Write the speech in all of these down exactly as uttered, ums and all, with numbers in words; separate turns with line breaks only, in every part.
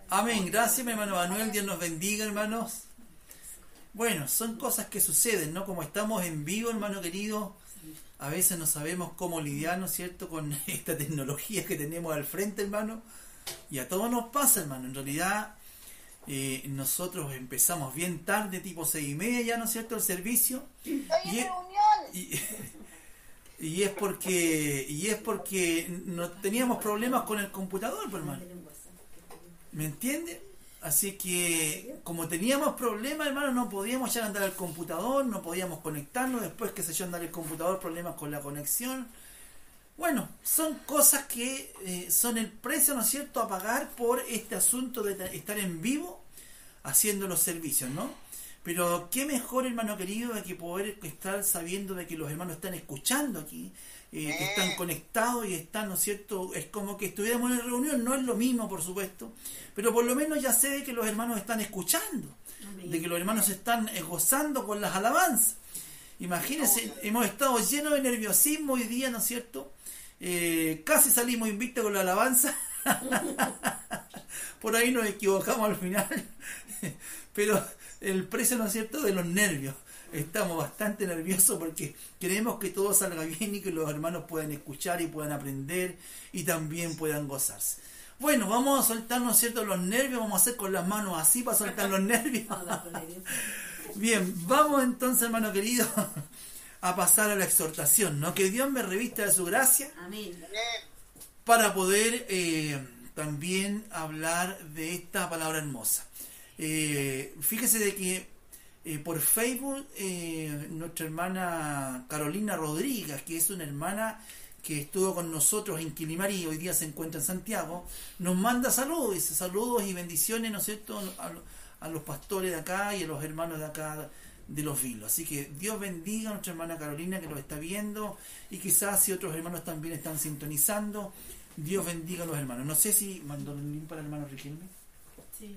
Amén. Gracias, mi hermano Manuel. Dios nos bendiga, hermanos. Bueno, son cosas que suceden, ¿no? Como estamos en vivo, hermano querido, a veces no sabemos cómo lidiar, ¿no es cierto?, con esta tecnología que tenemos al frente, hermano. Y a todos nos pasa, hermano. En realidad, eh, nosotros empezamos bien tarde, tipo seis y media ya, ¿no es cierto?, el servicio.
¡Estoy en
Y es,
reunión!
y, y es porque y es porque no teníamos problemas con el computador, pues, hermano. ¿Me entiende? Así que, como teníamos problemas, hermano, no podíamos echar a andar el computador, no podíamos conectarnos, después que se echó a andar el computador, problemas con la conexión. Bueno, son cosas que eh, son el precio, ¿no es cierto?, a pagar por este asunto de estar en vivo haciendo los servicios, ¿no? Pero qué mejor, hermano querido, de que poder estar sabiendo de que los hermanos están escuchando aquí, eh, que están conectados y están, ¿no es cierto?, es como que estuviéramos en reunión, no es lo mismo, por supuesto, pero por lo menos ya sé de que los hermanos están escuchando, de que los hermanos están gozando con las alabanzas. Imagínense, hemos estado llenos de nerviosismo hoy día, ¿no es cierto? Eh, casi salimos invictos con la alabanza. Por ahí nos equivocamos al final. Pero el precio, ¿no es cierto?, de los nervios. Estamos bastante nerviosos porque queremos que todo salga bien y que los hermanos puedan escuchar y puedan aprender y también puedan gozarse. Bueno, vamos a soltar, ¿no es cierto?, los nervios. Vamos a hacer con las manos así para soltar los nervios. Bien, vamos entonces, hermano querido, a pasar a la exhortación, ¿no? Que Dios me revista de su gracia.
Amén.
Para poder eh, también hablar de esta palabra hermosa. Eh, fíjese de que eh, por Facebook eh, nuestra hermana Carolina Rodríguez, que es una hermana que estuvo con nosotros en Quilimari y hoy día se encuentra en Santiago, nos manda saludos, dice, saludos y bendiciones, ¿no es cierto?, a, a los pastores de acá y a los hermanos de acá de Los Vilos. Así que Dios bendiga a nuestra hermana Carolina que lo está viendo, y quizás si otros hermanos también están sintonizando, Dios bendiga a los hermanos. No sé si mandó el link para el hermano Riquelme.
Sí.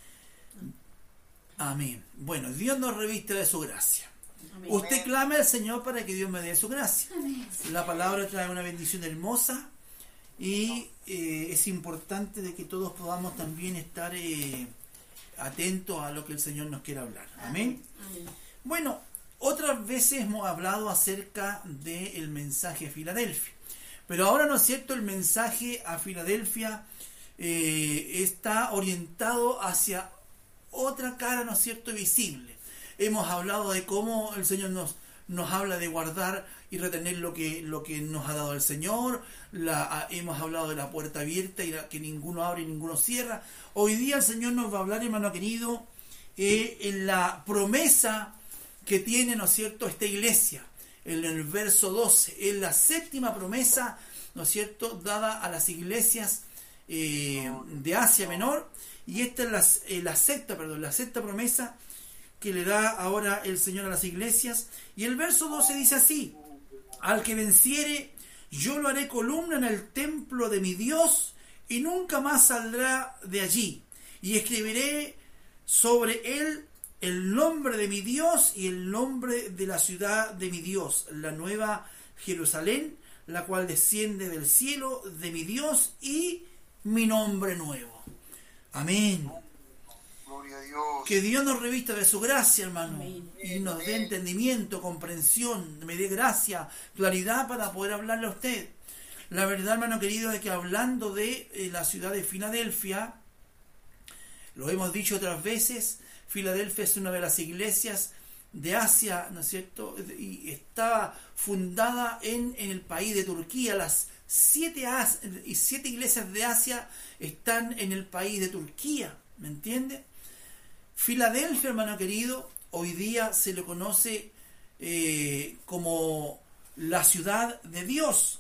Amén. Bueno, Dios nos reviste de su gracia.
Amén.
Usted clame al Señor para que Dios me dé su gracia.
Amén.
La palabra trae una bendición hermosa y eh, es importante de que todos podamos también estar eh, atentos a lo que el Señor nos quiere hablar. Amén.
Amén.
Bueno, otras veces hemos hablado acerca del mensaje a Filadelfia, pero ahora, ¿no es cierto?, el mensaje a Filadelfia eh, está orientado hacia otra cara, ¿no es cierto?, visible. Hemos hablado de cómo el Señor nos, nos habla de guardar y retener lo que, lo que nos ha dado el Señor. La, hemos hablado de la puerta abierta y la, que ninguno abre y ninguno cierra. Hoy día el Señor nos va a hablar, hermano querido, eh, en la promesa que tiene, ¿no es cierto?, esta iglesia. En el verso doce, es la séptima promesa, ¿no es cierto?, dada a las iglesias eh, de Asia Menor, y esta es la, eh, la sexta, perdón, la sexta promesa que le da ahora el Señor a las iglesias. Y el verso doce dice así: al que venciere, yo lo haré columna en el templo de mi Dios, y nunca más saldrá de allí, y escribiré sobre él el nombre de mi Dios y el nombre de la ciudad de mi Dios, la nueva Jerusalén, la cual desciende del cielo de mi Dios, y mi nombre nuevo. Amén.
Gloria a Dios.
Que Dios nos revista de su gracia, hermano,
Amén.
y nos dé entendimiento, comprensión, me dé gracia, claridad para poder hablarle a usted. La verdad, hermano querido, es que hablando de eh, la ciudad de Filadelfia, lo hemos dicho otras veces, Filadelfia es una de las iglesias de Asia, ¿no es cierto?, y estaba fundada en, en el país de Turquía. Las siete, as, y siete iglesias de Asia están en el país de Turquía, ¿me entiende? Filadelfia, hermano querido, hoy día se le conoce eh, como la ciudad de Dios.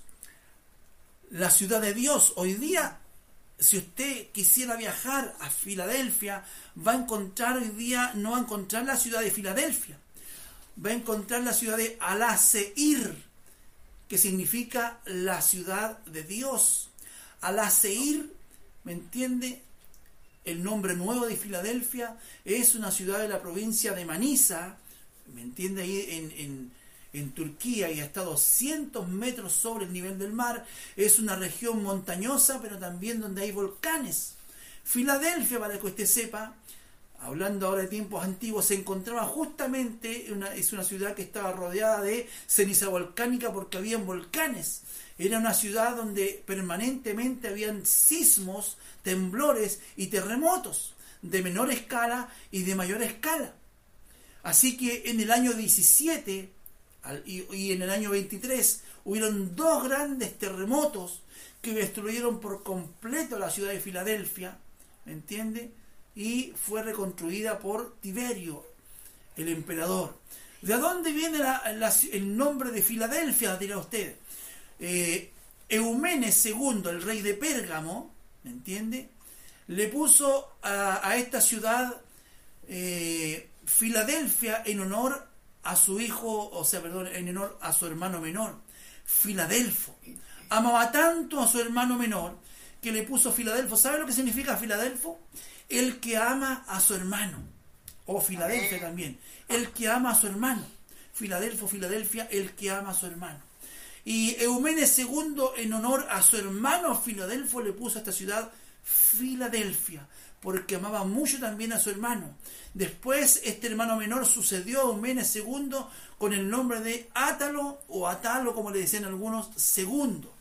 La ciudad de Dios. Hoy día, si usted quisiera viajar a Filadelfia, va a encontrar hoy día, no va a encontrar la ciudad de Filadelfia, va a encontrar la ciudad de Al-Seir, que significa la ciudad de Dios. Al-Seir, ¿me entiende? El nombre nuevo de Filadelfia es una ciudad de la provincia de Manisa, ¿me entiende? Ahí en, en, en Turquía, y está a doscientos metros sobre el nivel del mar. Es una región montañosa, pero también donde hay volcanes. Filadelfia, para que usted sepa, hablando ahora de tiempos antiguos, se encontraba justamente, una, es una ciudad que estaba rodeada de ceniza volcánica porque habían volcanes. Era una ciudad donde permanentemente habían sismos, temblores y terremotos, de menor escala y de mayor escala. Así que en el año diecisiete y, y en el año veintitrés hubieron dos grandes terremotos que destruyeron por completo la ciudad de Filadelfia, ¿me entiende? Y fue reconstruida por Tiberio, el emperador. ¿De dónde viene la, la, el nombre de Filadelfia? Dirá usted. Eh, Eumenes segundo, el rey de Pérgamo, ¿me entiende? Le puso a, a esta ciudad eh, Filadelfia en honor a su hijo, o sea, perdón, en honor a su hermano menor, Filadelfo. Amaba tanto a su hermano menor que le puso Filadelfo. ¿Sabe lo que significa Filadelfo? El que ama a su hermano. O Filadelfia también. El que ama a su hermano. Filadelfo, Filadelfia, el que ama a su hermano. Y Eumenes segundo, en honor a su hermano Filadelfo, le puso a esta ciudad Filadelfia, porque amaba mucho también a su hermano. Después, este hermano menor sucedió a Eumenes segundo con el nombre de Átalo, o Atalo, como le decían algunos, segundo.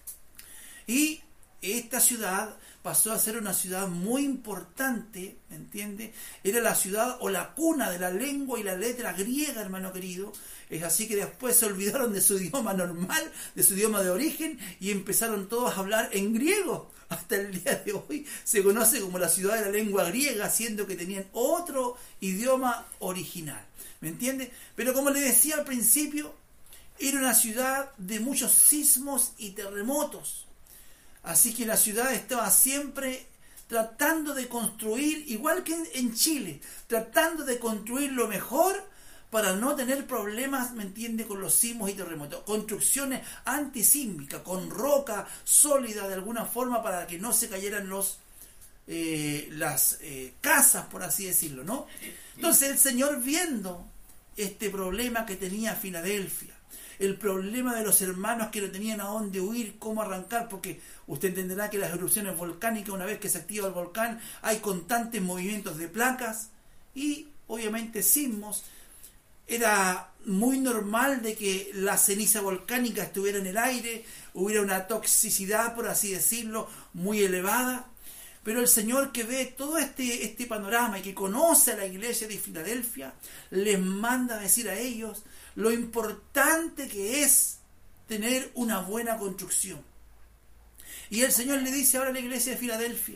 Y esta ciudad pasó a ser una ciudad muy importante, ¿me entiende? Era la ciudad o la cuna de la lengua y la letra griega, hermano querido. Es así que después se olvidaron de su idioma normal, de su idioma de origen, y empezaron todos a hablar en griego. Hasta el día de hoy se conoce como la ciudad de la lengua griega, siendo que tenían otro idioma original, ¿me entiende? Pero como le decía al principio, era una ciudad de muchos sismos y terremotos. Así que la ciudad estaba siempre tratando de construir, igual que en Chile, tratando de construir lo mejor para no tener problemas, ¿me entiende?, con los sismos y terremotos. Construcciones antisísmicas, con roca sólida de alguna forma para que no se cayeran los eh, las eh, casas, por así decirlo, ¿no? Entonces el Señor, viendo este problema que tenía Filadelfia, el problema de los hermanos que no tenían a dónde huir, cómo arrancar, porque usted entenderá que las erupciones volcánicas, una vez que se activa el volcán, hay constantes movimientos de placas y obviamente sismos. Era muy normal de que la ceniza volcánica estuviera en el aire, hubiera una toxicidad, por así decirlo, muy elevada. Pero el Señor, que ve todo este, este panorama y que conoce a la iglesia de Filadelfia, les manda a decir a ellos lo importante que es tener una buena construcción. Y el Señor le dice ahora a la iglesia de Filadelfia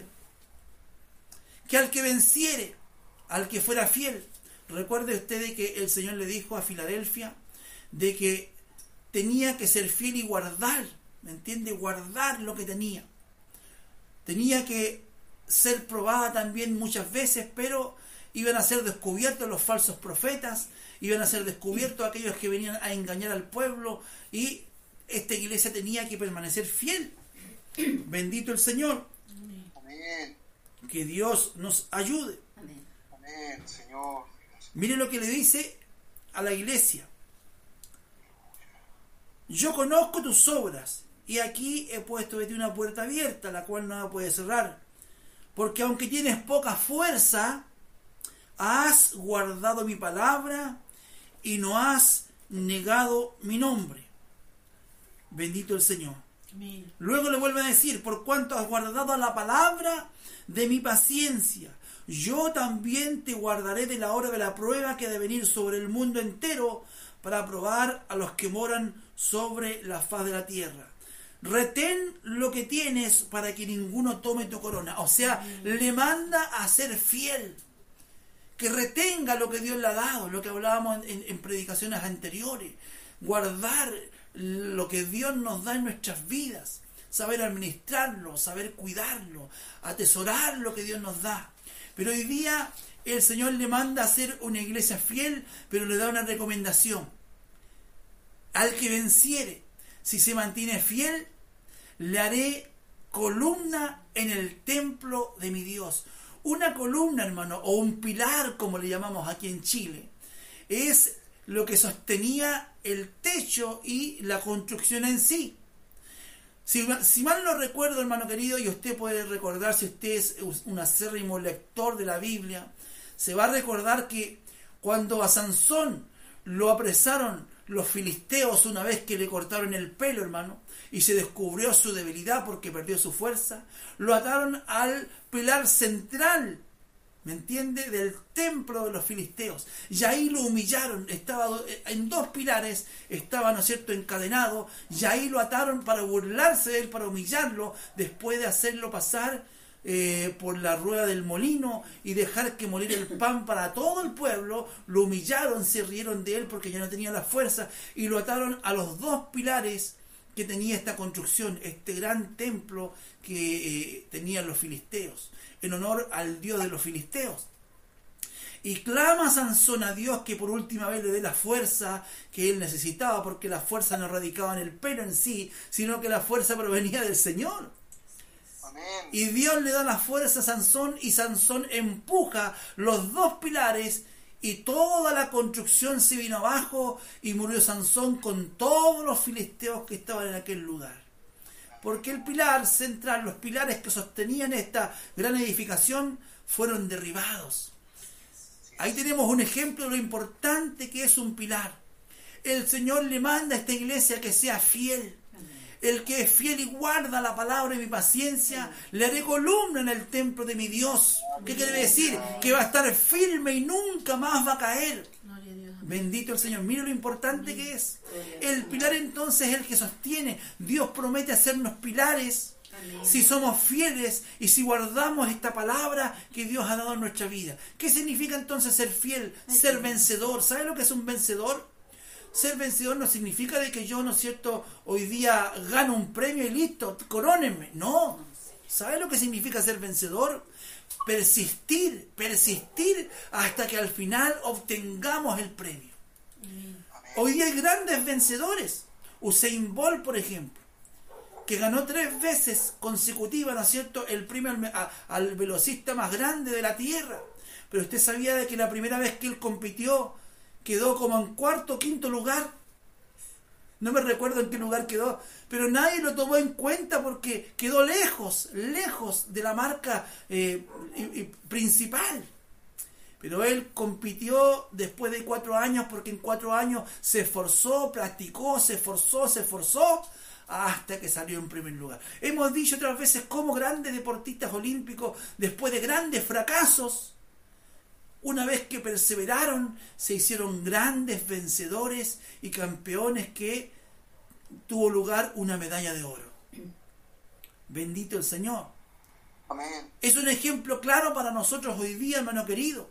que al que venciere, al que fuera fiel. Recuerde usted que el Señor le dijo a Filadelfia de que tenía que ser fiel y guardar, ¿me entiende? Guardar lo que tenía. Tenía que ser probada también muchas veces, pero iban a ser descubiertos los falsos profetas, iban a ser descubiertos aquellos que venían a engañar al pueblo, y esta iglesia tenía que permanecer fiel. Bendito el Señor.
Amén.
Que Dios nos ayude.
Amén.
Amén, Señor.
Mire lo que le dice a la iglesia. Yo conozco tus obras, y aquí he puesto de ti una puerta abierta, la cual no la puedes cerrar. Porque aunque tienes poca fuerza, has guardado mi palabra y no has negado mi nombre. Bendito el Señor.
Amén.
Luego le vuelve a decir, por cuanto has guardado la palabra de mi paciencia, yo también te guardaré de la hora de la prueba que ha de venir sobre el mundo entero para probar a los que moran sobre la faz de la tierra. Retén lo que tienes para que ninguno tome tu corona. O sea, le manda a ser fiel. Que retenga lo que Dios le ha dado, lo que hablábamos en, en, en predicaciones anteriores. Guardar lo que Dios nos da en nuestras vidas. Saber administrarlo, saber cuidarlo, atesorar lo que Dios nos da. Pero hoy día el Señor le manda a ser una iglesia fiel, pero le da una recomendación. Al que venciere, si se mantiene fiel, le haré columna en el templo de mi Dios. Una columna, hermano, o un pilar, como le llamamos aquí en Chile, es lo que sostenía el techo y la construcción en sí. Si, si mal no recuerdo, hermano querido, y usted puede recordar si usted es un acérrimo lector de la Biblia, se va a recordar que cuando a Sansón lo apresaron los filisteos una vez que le cortaron el pelo, hermano, y se descubrió su debilidad porque perdió su fuerza, lo ataron al pilar central, ¿me entiende?, del templo de los filisteos. Y ahí lo humillaron, estaba en dos pilares, estaba, ¿no es cierto?, encadenado, y ahí lo ataron para burlarse de él, para humillarlo, después de hacerlo pasar eh, por la rueda del molino y dejar que moliera el pan para todo el pueblo. Lo humillaron, se rieron de él porque ya no tenía la fuerza, y lo ataron a los dos pilares que tenía esta construcción, este gran templo que eh, tenían los filisteos, en honor al Dios de los filisteos. Y clama Sansón a Dios que por última vez le dé la fuerza que él necesitaba, porque la fuerza no radicaba en el pelo en sí, sino que la fuerza provenía del Señor. Amén. Y Dios le da la fuerza a Sansón, y Sansón empuja los dos pilares, y toda la construcción se vino abajo, y murió Sansón con todos los filisteos que estaban en aquel lugar. Porque el pilar central, los pilares que sostenían esta gran edificación, fueron derribados. Ahí tenemos un ejemplo de lo importante que es un pilar. El Señor le manda a esta iglesia que sea fiel. El que es fiel y guarda la palabra y mi paciencia, le haré columna en el templo de mi Dios. ¿Qué quiere decir? Que va a estar firme y nunca más va a caer. Bendito el Señor. Mira lo importante que es. El pilar entonces es el que sostiene. Dios promete hacernos pilares si somos fieles y si guardamos esta palabra que Dios ha dado en nuestra vida. ¿Qué significa entonces ser fiel? Ser vencedor. ¿Sabe lo que es un vencedor? Ser vencedor no significa de que yo, ¿no es cierto?, hoy día gano un premio y listo, corónenme. No. ¿Sabe lo que significa ser vencedor? Persistir, persistir hasta que al final obtengamos el premio. Amén. Hoy día hay grandes vencedores. Usain Bolt, por ejemplo, que ganó tres veces consecutivas, ¿no es cierto?, el premio al, a, al velocista más grande de la Tierra. Pero usted sabía de que la primera vez que él compitió quedó como en cuarto o quinto lugar. No me recuerdo en qué lugar quedó, pero nadie lo tomó en cuenta porque quedó lejos, lejos de la marca eh, principal. Pero él compitió después de cuatro años, porque en cuatro años se esforzó, practicó, se esforzó, se esforzó, hasta que salió en primer lugar. Hemos dicho otras veces cómo grandes deportistas olímpicos, después de grandes fracasos, una vez que perseveraron, se hicieron grandes vencedores y campeones que tuvo lugar una medalla de oro. Bendito el Señor. Amén. Es un ejemplo claro para nosotros hoy día, hermano querido.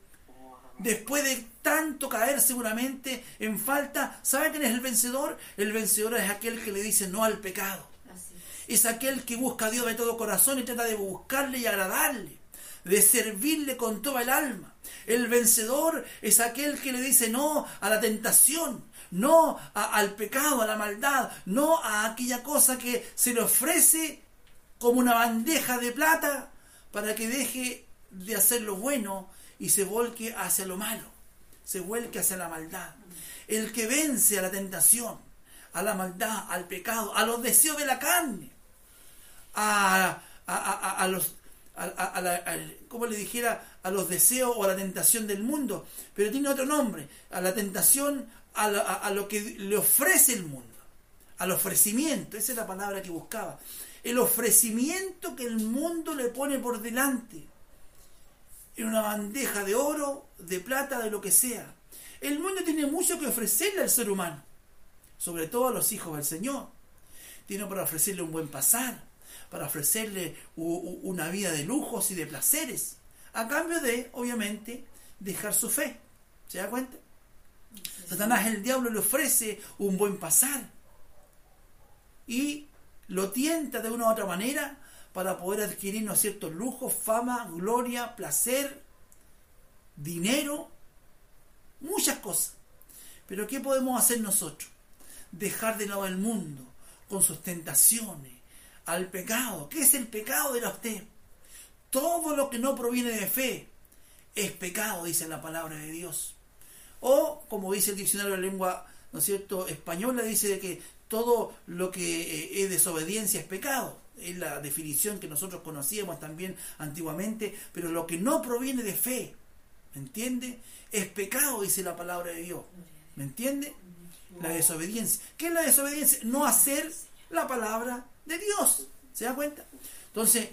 Después de tanto caer seguramente en falta, ¿sabe quién es el vencedor? El vencedor es aquel que le dice no al pecado. Es aquel que busca a Dios de todo corazón y trata de buscarle y agradarle, de servirle con toda el alma. El vencedor es aquel que le dice no a la tentación, no a, al pecado, a la maldad, no a aquella cosa que se le ofrece como una bandeja de plata para que deje de hacer lo bueno y se volque hacia lo malo, se vuelque hacia la maldad. El que vence a la tentación, a la maldad, al pecado, a los deseos de la carne, a, a, a, a los A, a, a la, a, como le dijera, a los deseos o a la tentación del mundo, pero tiene otro nombre, a la tentación, a, la, a, a lo que le ofrece el mundo, al ofrecimiento. Esa es la palabra que buscaba, el ofrecimiento que el mundo le pone por delante, en una bandeja de oro, de plata, de lo que sea. El mundo tiene mucho que ofrecerle al ser humano, sobre todo a los hijos del Señor. Tiene para ofrecerle un buen pasar, para ofrecerle una vida de lujos y de placeres, a cambio de, obviamente, dejar su fe. ¿Se da cuenta? Satanás, el diablo, le ofrece un buen pasar y lo tienta de una u otra manera para poder adquirir, ¿no es cierto?, lujos, fama, gloria, placer, dinero, muchas cosas. Pero ¿qué podemos hacer nosotros? Dejar de lado el mundo con sus tentaciones, al pecado. ¿Qué es el pecado? Dirá usted. Todo lo que no proviene de fe es pecado, dice la palabra de Dios. O, como dice el diccionario de la lengua, ¿no es cierto?, española, dice de que todo lo que es desobediencia es pecado. Es la definición que nosotros conocíamos también antiguamente, pero lo que no proviene de fe, ¿me entiende? Es pecado, dice la palabra de Dios. ¿Me entiende? La desobediencia. ¿Qué es la desobediencia? No hacer la palabra de Dios. ¿Se da cuenta? Entonces,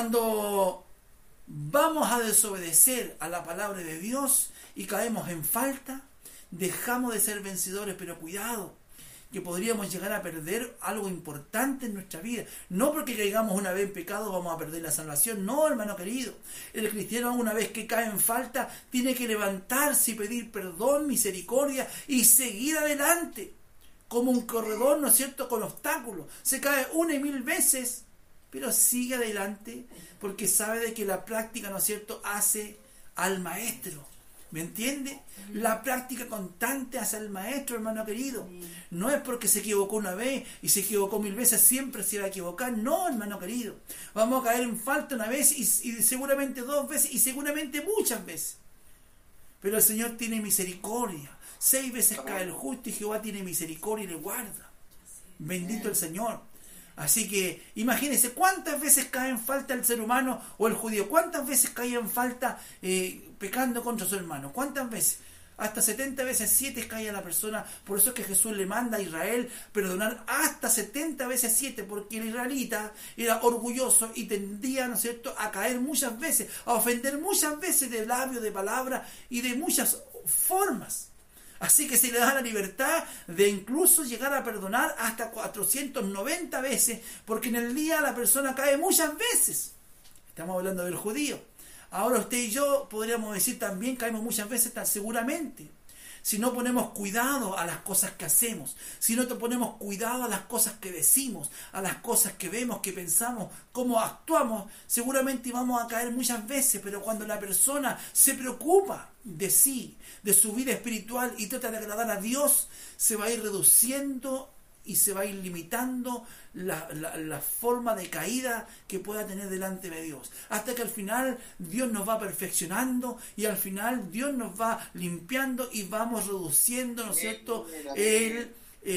cuando vamos a desobedecer a la palabra de Dios y caemos en falta, dejamos de ser vencedores, pero cuidado, que podríamos llegar a perder algo importante en nuestra vida. No porque caigamos una vez en pecado vamos a perder la salvación. No, hermano querido. El cristiano, una vez que cae en falta, tiene que levantarse y pedir perdón, misericordia y seguir adelante. Como un corredor, ¿no es cierto?, con obstáculos. Se cae una y mil veces, pero sigue adelante porque sabe de que la práctica, ¿no es cierto?, hace al maestro. ¿Me entiende? La práctica constante hace al maestro, hermano querido. No es porque se equivocó una vez y se equivocó mil veces, siempre se va a equivocar. No, hermano querido. Vamos a caer en falta una vez y, y seguramente dos veces y seguramente muchas veces. Pero el Señor tiene misericordia. Seis veces cae el justo y Jehová tiene misericordia y le guarda. Bendito el Señor. Así que imagínense cuántas veces cae en falta el ser humano o el judío, cuántas veces caía en falta eh, pecando contra su hermano, cuántas veces, hasta setenta veces siete caía la persona. Por eso es que Jesús le manda a Israel perdonar hasta setenta veces siete, porque el israelita era orgulloso y tendía, ¿no es cierto?, a caer muchas veces, a ofender muchas veces de labio, de palabra y de muchas formas. Así que se le da la libertad de incluso llegar a perdonar hasta cuatrocientas noventa veces, porque en el día la persona cae muchas veces. Estamos hablando del judío. Ahora usted y yo podríamos decir también caemos muchas veces, seguramente. Si no ponemos cuidado a las cosas que hacemos, si no te ponemos cuidado a las cosas que decimos, a las cosas que vemos, que pensamos, cómo actuamos, seguramente vamos a caer muchas veces. Pero cuando la persona se preocupa de sí, de su vida espiritual y trata de agradar a Dios, se va a ir reduciendo y se va a ir limitando la, la, la forma de caída que pueda tener delante de Dios, hasta que al final Dios nos va perfeccionando y al final Dios nos va limpiando y vamos reduciendo, ¿no es cierto?, el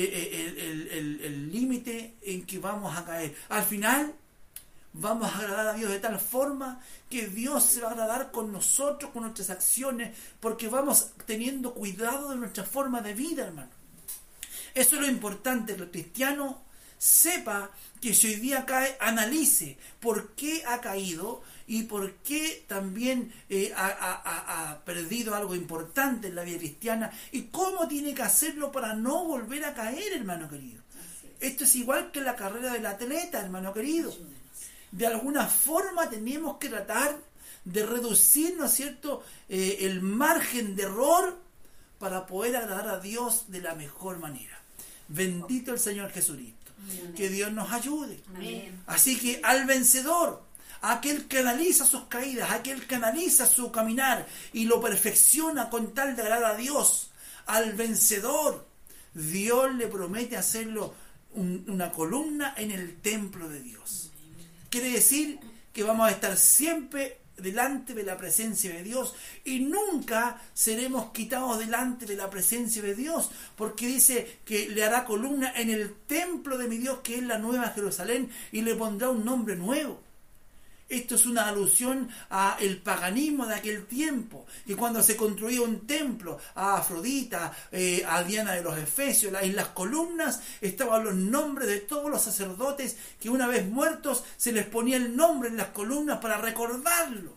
el límite en que vamos a caer. Al final vamos a agradar a Dios de tal forma que Dios se va a agradar con nosotros, con nuestras acciones, porque vamos teniendo cuidado de nuestra forma de vida, hermano. Eso es lo importante, que el cristiano sepa que si hoy día cae, analice por qué ha caído y por qué también eh, ha, ha, ha perdido algo importante en la vida cristiana y cómo tiene que hacerlo para no volver a caer, hermano querido. Esto es igual que la carrera del atleta, hermano querido. De alguna forma tenemos que tratar de reducir, ¿no es cierto?, eh, el margen de error para poder agradar a Dios de la mejor manera. Bendito el Señor Jesucristo. Amén. Que Dios nos ayude. Amén. Así que al vencedor, aquel que analiza sus caídas, aquel que analiza su caminar y lo perfecciona con tal de agradar a Dios, al vencedor, Dios le promete hacerlo un, una columna en el templo de Dios. Quiere decir que vamos a estar siempre delante de la presencia de Dios y nunca seremos quitados delante de la presencia de Dios, porque dice que le hará columna en el templo de mi Dios, que es la nueva Jerusalén, y le pondrá un nombre nuevo. Esto es una alusión al paganismo de aquel tiempo, que cuando se construía un templo a Afrodita, eh, a Diana de los Efesios, en las columnas estaban los nombres de todos los sacerdotes que una vez muertos se les ponía el nombre en las columnas para recordarlo.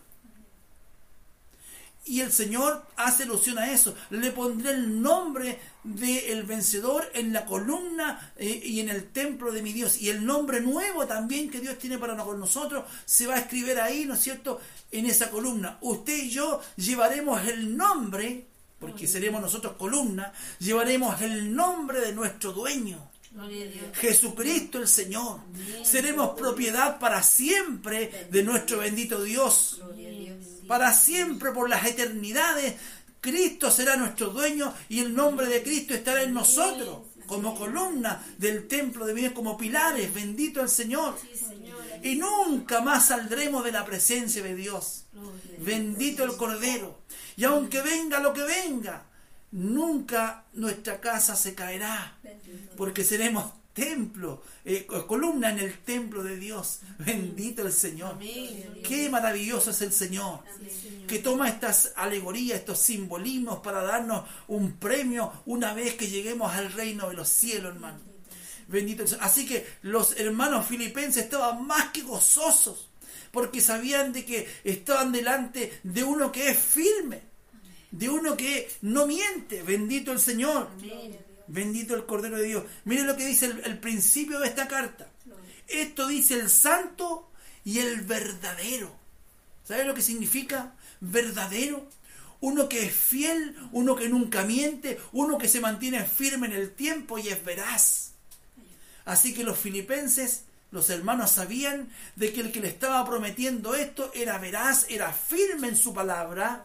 Y el Señor hace alusión a eso. Le pondré el nombre del vencedor en la columna eh, y en el templo de mi Dios. Y el nombre nuevo también que Dios tiene para nosotros se va a escribir ahí, ¿no es cierto?, en esa columna. Usted y yo llevaremos el nombre, porque seremos nosotros columna, llevaremos el nombre de nuestro dueño, Jesucristo el Señor. Seremos propiedad para siempre de nuestro bendito Dios. Para siempre, por las eternidades, Cristo será nuestro dueño y el nombre de Cristo estará en nosotros, como columna del templo de Dios, como pilares. Bendito el Señor. Y nunca más saldremos de la presencia de Dios. Bendito el Cordero. Y aunque venga lo que venga, nunca nuestra casa se caerá, porque seremos templo, eh, columna en el templo de Dios. Bendito el Señor.
Amén.
Qué maravilloso es el Señor,
Amén.
que toma estas alegorías, estos simbolismos para darnos un premio una vez que lleguemos al reino de los cielos, hermano. Bendito el Señor. Así que los hermanos filipenses estaban más que gozosos, porque sabían de que estaban delante de uno que es firme, de uno que no miente. Bendito el Señor.
Amén.
Bendito el Cordero de Dios. Miren lo que dice el, el principio de esta carta. Esto dice el santo y el verdadero. ¿Sabe lo que significa verdadero? Uno que es fiel, uno que nunca miente, uno que se mantiene firme en el tiempo y es veraz. Así que los filipenses, los hermanos, sabían de que el que le estaba prometiendo esto era veraz, era firme en su palabra,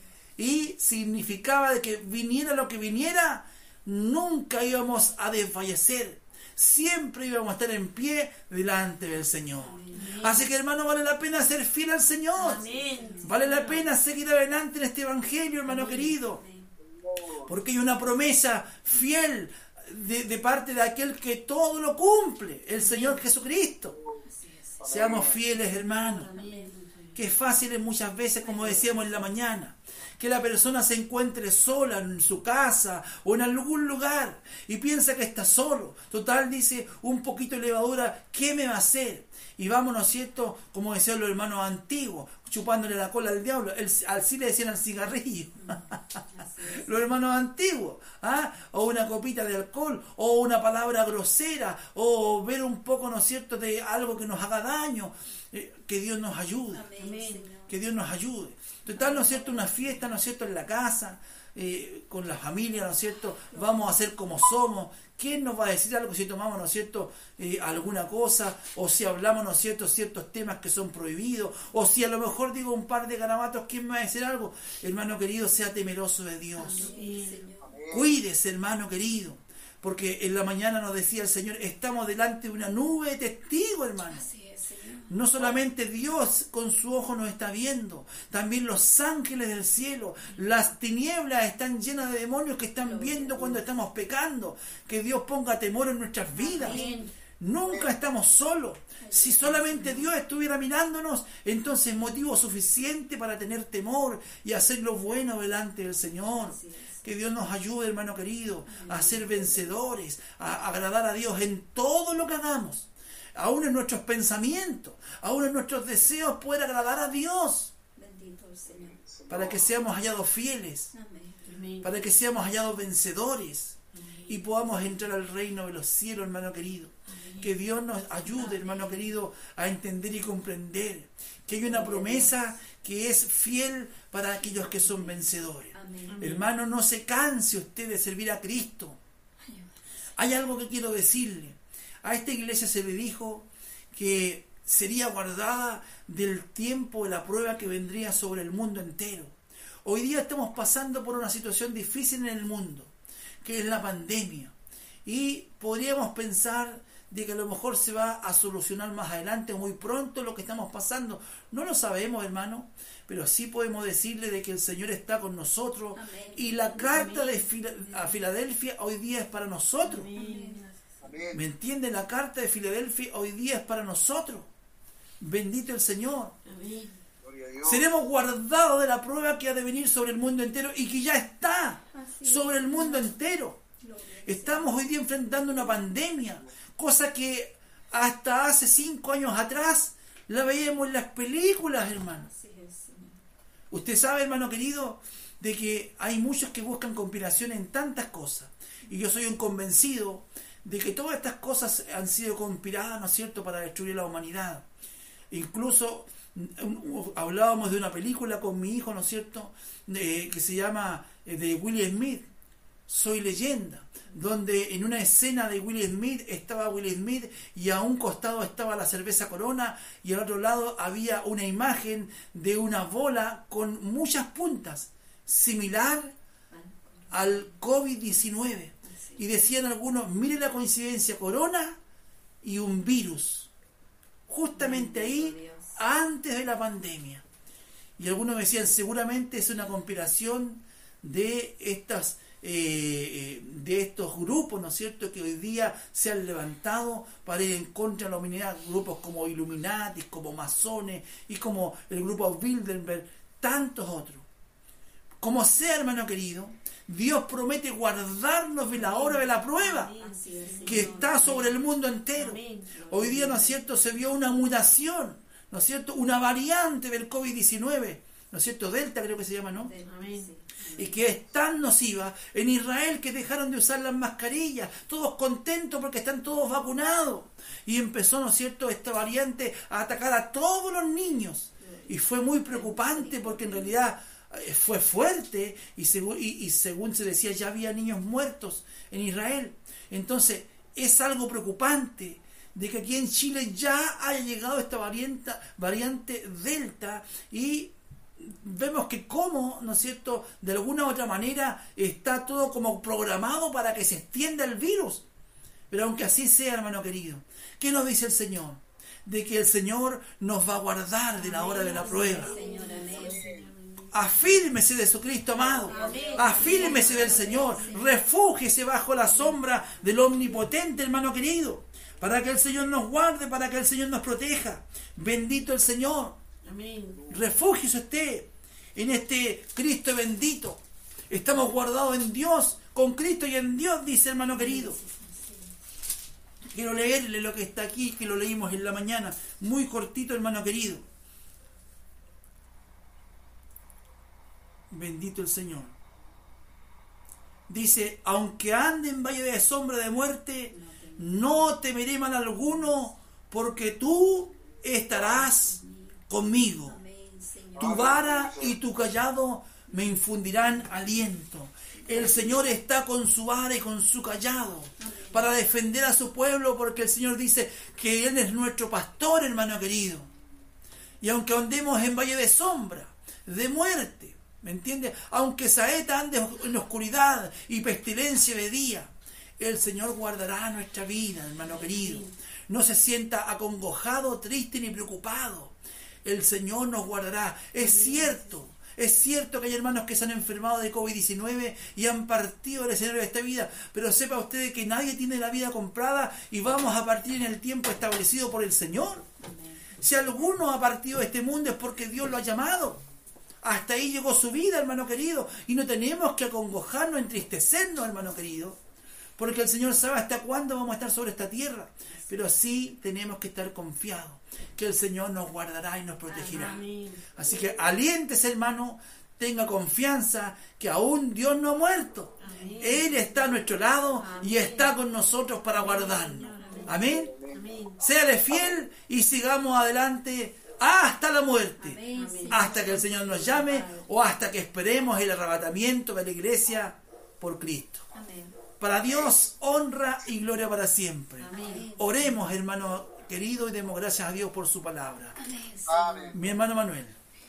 y significaba de que viniera lo que viniera, nunca íbamos a desfallecer, siempre íbamos a estar en pie delante del Señor.
Amén.
Así que, hermano, vale la pena ser fiel al Señor.
Amén.
Vale la pena seguir adelante en este evangelio, hermano
Amén.
querido,
Amén.
porque hay una promesa fiel de, de parte de aquel que todo lo cumple, el Señor Jesucristo.
Así es.
Seamos fieles, hermanos.
Amén.
Que es fácil en muchas veces, como decíamos en la mañana, que la persona se encuentre sola en su casa o en algún lugar y piensa que está solo. Total, dice, un poquito de levadura, ¿qué me va a hacer? Y vamos, ¿no es cierto?, como decían los hermanos antiguos, chupándole la cola al diablo. El, al sí le decían al cigarrillo. Los hermanos antiguos, ¿ah? O una copita de alcohol, o una palabra grosera, o ver un poco, ¿no es cierto?, de algo que nos haga daño. Eh, que Dios nos ayude.
Amén.
Que Dios nos ayude. Total, ¿no es cierto?, una fiesta, ¿no es cierto?, en la casa, eh, con la familia, ¿no es cierto?, vamos a ser como somos. ¿Quién nos va a decir algo si tomamos, ¿no es cierto?, eh, alguna cosa, o si hablamos, ¿no es cierto?, ciertos temas que son prohibidos, o si a lo mejor digo un par de garabatos, ¿quién me va a decir algo? Hermano querido, sea temeroso de Dios.
Amén.
Cuídese, hermano querido, porque en la mañana nos decía el Señor, estamos delante de una nube de testigos, hermano.
Así es, Señor.
No solamente Dios con su ojo nos está viendo, también los ángeles del cielo, las tinieblas están llenas de demonios que están viendo cuando estamos pecando. Que Dios ponga temor en nuestras vidas.
Amén.
Nunca estamos solos. Si solamente Dios estuviera mirándonos, entonces motivo suficiente para tener temor y hacer lo bueno delante del Señor.
Así es.
Que Dios nos ayude, hermano querido, a ser vencedores, a agradar a Dios en todo lo que hagamos. Aún en nuestros pensamientos, aún en nuestros deseos, poder agradar a Dios,
Bendito el Señor.
para que seamos hallados fieles,
Amén. Amén.
para que seamos hallados vencedores y podamos entrar al reino de los cielos, hermano querido. Que Dios nos ayude, hermano querido, a entender y comprender que hay una promesa que es fiel para aquellos que son vencedores.
Amén.
Hermano, no se canse usted de servir a Cristo. Hay algo que quiero decirle. A esta iglesia se le dijo que sería guardada del tiempo de la prueba que vendría sobre el mundo entero. Hoy día estamos pasando por una situación difícil en el mundo, que es la pandemia. Y podríamos pensar de que a lo mejor se va a solucionar más adelante, muy pronto, lo que estamos pasando. No lo sabemos, hermano, pero sí podemos decirle de que el Señor está con nosotros.
Amén.
Y la carta de Fila- a Filadelfia hoy día es para nosotros.
Amén.
Amén.
¿Me entiende? La carta de Filadelfia hoy día es para nosotros. Bendito el Señor.
Amén.
Gloria a Dios.
Seremos guardados de la prueba que ha de venir sobre el mundo entero y que ya está
Así
sobre
es.
el mundo entero.
Gloria al
Estamos hoy día enfrentando una pandemia, cosa que hasta hace cinco años atrás la veíamos en las películas, hermano.
Así es, Señor.
Usted sabe, hermano querido, de que hay muchos que buscan conspiración en tantas cosas. Y yo soy un convencido de que todas estas cosas han sido conspiradas, ¿no es cierto?, para destruir la humanidad. Incluso um, hablábamos de una película con mi hijo, ¿no es cierto?, de, que se llama eh, de Will Smith, Soy Leyenda, donde en una escena de Will Smith estaba Will Smith y a un costado estaba la cerveza Corona y al otro lado había una imagen de una bola con muchas puntas, similar al COVID diecinueve. Y decían algunos, mire la coincidencia, Corona y un virus, justamente ahí, antes de la pandemia. Y algunos decían, seguramente es una conspiración de estas eh, de estos grupos, ¿no es cierto?, que hoy día se han levantado para ir en contra de la humanidad, grupos como Illuminati, como masones y como el grupo Bilderberg, tantos otros. Como sea, hermano querido, Dios promete guardarnos de la hora de la prueba
Así es,
que
Señor.
está sobre el mundo entero.
Amén.
Hoy día, ¿no es cierto?, se vio una mutación, ¿no es cierto?, una variante del COVID diecinueve, ¿no es cierto?, Delta creo que se llama, ¿no?
Amén.
Y que es tan nociva en Israel que dejaron de usar las mascarillas, todos contentos porque están todos vacunados. Y empezó, ¿no es cierto?, esta variante a atacar a todos los niños. Y fue muy preocupante porque en realidad eh, fue fuerte y, según, y, y según se decía ya había niños muertos en Israel. Entonces es algo preocupante de que aquí en Chile ya haya llegado esta variante, variante Delta y vemos que como, ¿no es cierto?, de alguna u otra manera está todo como programado para que se extienda el virus. Pero aunque así sea, hermano querido, ¿qué nos dice el Señor? De que el Señor nos va a guardar de la hora de la prueba.
Señor, amén.
Afírmese de su Cristo amado. Afírmese del Señor. Refúgiese bajo la sombra del Omnipotente, hermano querido, para que el Señor nos guarde, para que el Señor nos proteja. Bendito el Señor.
Amén.
Refúgiese usted en este Cristo bendito. Estamos guardados en Dios, con Cristo y en Dios, dice hermano querido. Quiero leerle lo que está aquí, que lo leímos en la mañana, muy cortito, hermano querido. Bendito el Señor. Dice, aunque ande en valle de sombra de muerte, no temeré mal alguno, porque tú estarás conmigo.
Amén, Señor.
Tu vara y tu callado me infundirán aliento. El Señor está con su vara y con su callado para defender a su pueblo, porque el Señor dice que Él es nuestro pastor, hermano querido. Y aunque andemos en valle de sombra, de muerte, ¿me entiende? Aunque saeta ande en oscuridad y pestilencia de día, el Señor guardará nuestra vida, hermano querido. No se sienta acongojado, triste ni preocupado. El Señor nos guardará. Es cierto, es cierto que hay hermanos que se han enfermado de COVID diecinueve y han partido del escenario de esta vida, pero sepa usted que nadie tiene la vida comprada y vamos a partir en el tiempo establecido por el Señor. Si alguno ha partido de este mundo es porque Dios lo ha llamado. Hasta ahí llegó su vida, hermano querido, y no tenemos que acongojarnos, entristecernos, hermano querido, porque el Señor sabe hasta cuándo vamos a estar sobre esta tierra. Pero sí tenemos que estar confiados que el Señor nos guardará y nos protegerá.
Amén.
Así que aliéntese, hermano, tenga confianza que aún Dios no ha muerto.
Amén.
Él está a nuestro lado y
Amén.
está con nosotros para guardarnos. Amén.
Amén.
Séale fiel y sigamos adelante hasta la muerte.
Amén, Señor.
Hasta que el Señor nos llame o hasta que esperemos el arrebatamiento de la iglesia por Cristo.
Amén.
Para Dios, honra y gloria para siempre.
Amén.
Oremos, hermano querido, y demos gracias a Dios por su palabra.
Amén.
Amén.
Mi hermano Manuel.